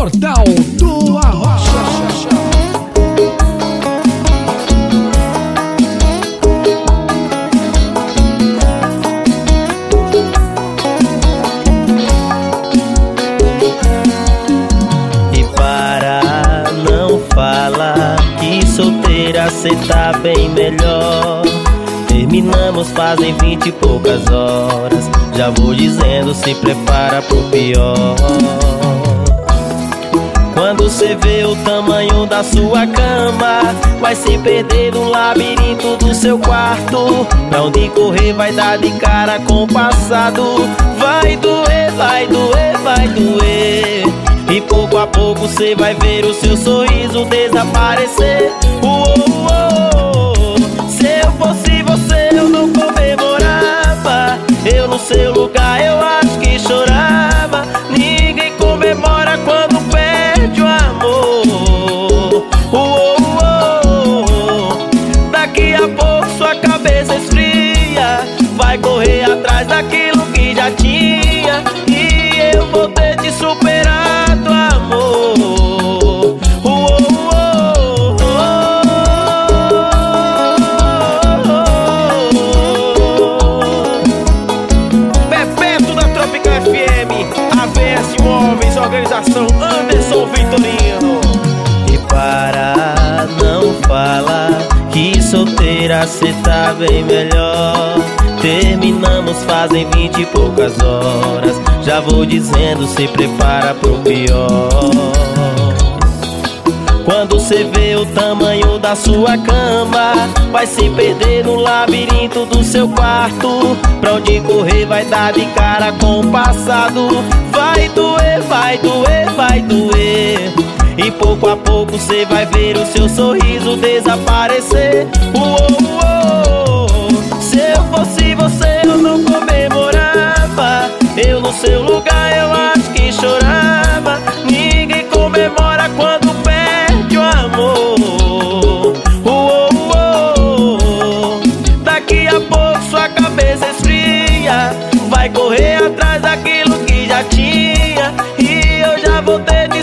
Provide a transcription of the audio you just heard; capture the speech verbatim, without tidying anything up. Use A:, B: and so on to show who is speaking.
A: Portal do Arrocha.
B: E para não falar que solteira cê tá bem melhor. Terminamos fazem vinte e poucas horas. Já vou dizendo, se prepara pro pior. Quando cê vê o tamanho da sua cama, vai se perder no labirinto do seu quarto. Pra onde correr vai dar de cara com o passado. Vai doer, vai doer, vai doer. E pouco a pouco cê vai ver o seu sorriso desaparecer. Uou, uou. Se eu fosse você eu não comemorava. Eu no seu lugar eu acho que chorava. Ninguém comemora quando perde o amor. Uou, uou. Daqui a pouco sua cabeça esfria. Vai correr atrás daquilo que já tinha. E eu vou ter de superar do amor. Uou, uou, uou. Bebeto da Tropical F M, A V S Imóveis, Organização Anderson Vitorino. E para não falar que solteira cê tá bem melhor. Terminamos fazem vinte e poucas horas. Já vou dizendo, se prepara pro pior. Quando cê vê o tamanho da sua cama, vai se perder no labirinto do seu quarto. Pra onde correr vai dar de cara com o passado. Vai doer, vai doer, vai doer. E pouco a pouco cê vai ver o seu sorriso desaparecer. Uou, uou. Se eu fosse você eu não comemorava. Eu no seu lugar eu acho que chorava. Ninguém comemora quando perde o amor. Uou, uou. Daqui a pouco sua cabeça esfria. Vai correr atrás daquilo que já tinha. E eu já vou ter